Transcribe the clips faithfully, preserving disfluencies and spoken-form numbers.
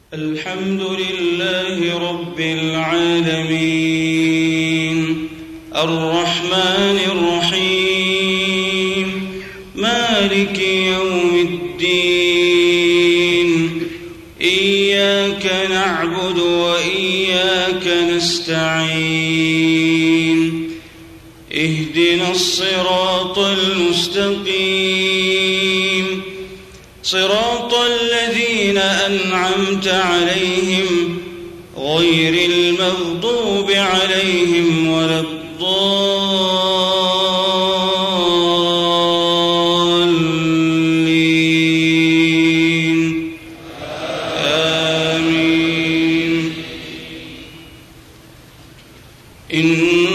الحمد لله رب العالمين الرحمن الرحيم مالك يوم الدين إياك نعبد وإياك نستعين اهدنا الصراط المستقيم صراط الذين أنعمت عليهم غير المغضوب عليهم ولا الضالين آمين. إن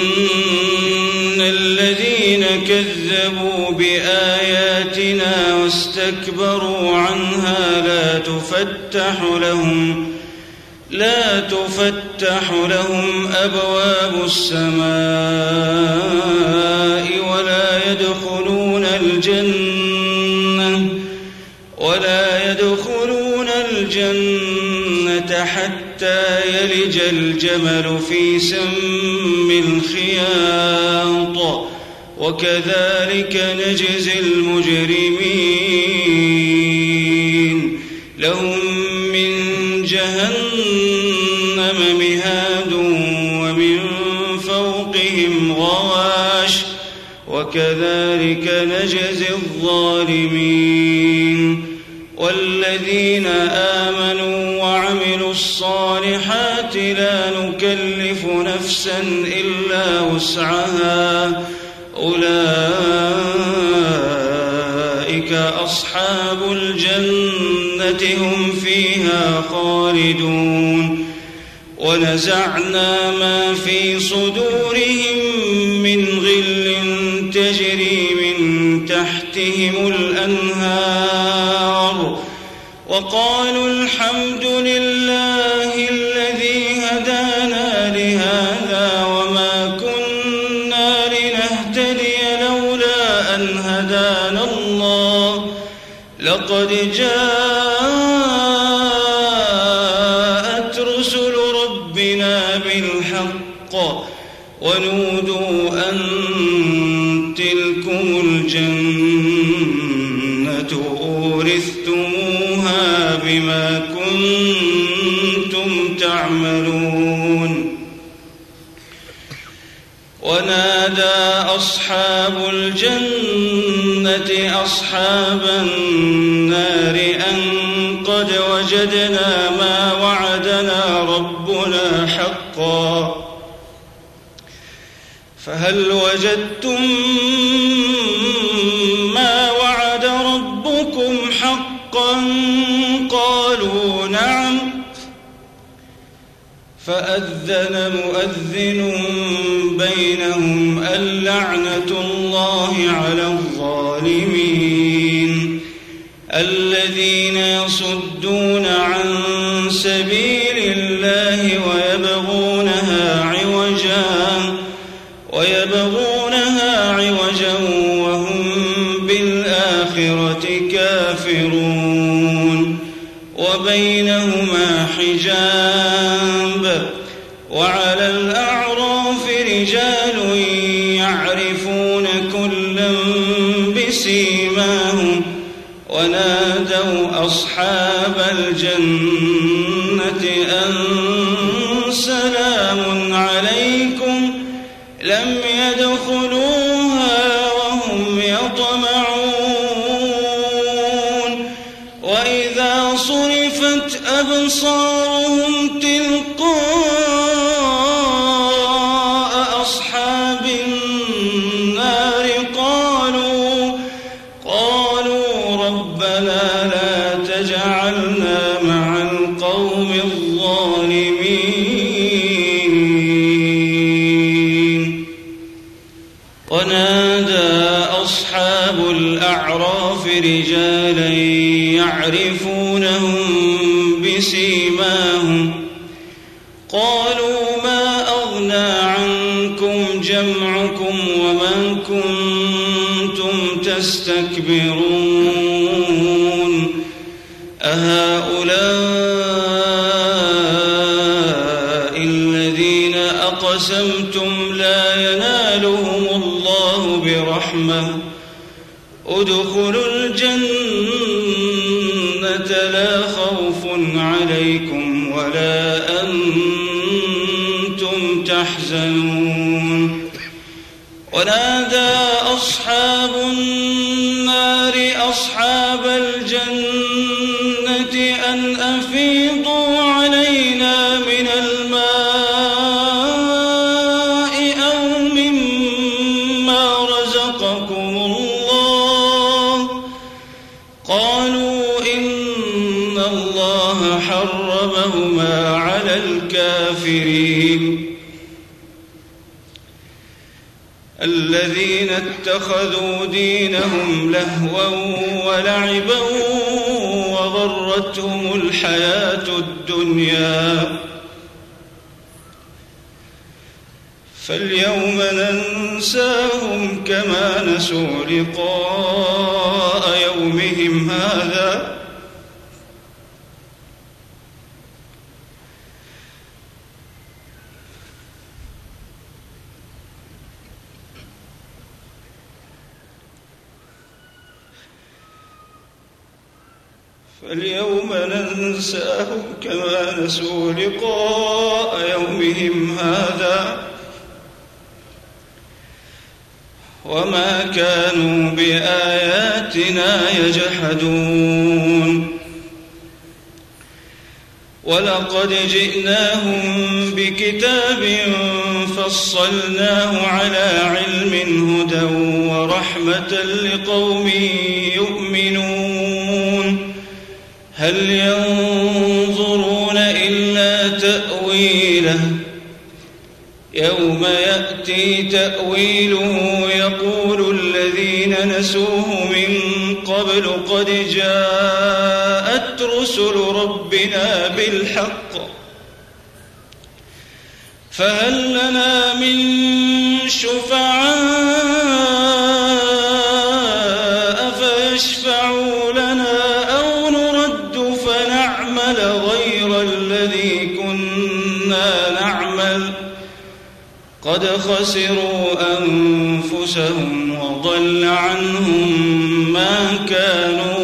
الذين كذبوا بآياتنا واستكبروا عنها لا تفتح لهم لا تفتح لهم أبواب السماء ولا يدخلون الجنة ولا يدخلون الجنة حتى يلج الجمل في سم الخياط وكذلك نجزي المجرمين. لهم من جهنم مهاد ومن فوقهم غواش وكذلك نجزي الظالمين. والذين آمنوا وعملوا الصالحات لا نكلف نفسا إلا وسعها أولئك أصحاب الجنة هم فيها خالدون. ونزعنا ما في صدورهم من غل تجري من تحتهم الأنهار وقالوا الحمد لله الذي هدانا لهذا وما كنا لنهتدي لولا أن هدانا الله لقد جاءت رسل ربنا بالحق ونودوا أن تلكم الجنة أورثتموها بما كنتم تعملون. ونادى أصحاب الجنة أصحاب النار أن قد وجدنا ما وعدنا ربنا حقا فهل وجدتم ما وعد ربكم حقا قالوا نعم فأذن مؤذن بينهم اللعنة الله على الظالمين. الذين يصدون عن سبيل الله ويبغونها عوجا ويبغونها عوجا وهم بالآخرة كافرون وبينهما حجاب. وعلى الأعراف رجال يعرفون كلا بسيماهم ونادوا أصحاب الجنة أن سلام عليكم لم يدخلوها وهم يطمعون. وإذا صرفت أبصارهم تلقاء أصحاب النار قالوا قالوا ربنا لا تجعلنا مع القوم الظالمين. ونادى أصحاب الأعراف رجالا يعرفونهم بسيماهم قالوا ما أغنى عنكم جمعكم وما كنتم تستكبرون أهؤلاء أقسمتم لا ينالهم الله برحمة ادخلوا الجنة لا خوف عليكم ولا أنتم تحزنون ونادى أصحاب النار أصحاب الجنة أن أفيضوا علينا من الماء أو مما رزقكم الله قالوا إن الله حرمهما على الكافرين الذين اتخذوا دينهم لهوا ولعبا وغرتهم الحياة الدنيا فاليوم ننساهم كما نسوا لقاء يومهم هذا فاليوم ننساهم كما نسوا لقاء يومهم هذا وما كانوا بآياتنا يجحدون ولقد جئناهم بكتاب فصلناه على علم هدى ورحمة لقوم يؤمنون هل ينظرون إلا تأويله يوم يأتي تأويله يقول الذين نسوه من قبل قد جاءت رسل ربنا بالحق فهل لنا من شفعاء فيشفعوا لنا أو نرد فنعمل غير الذي كنا نعمل قد خسروا أنفسهم وضل عنهم ما كانوا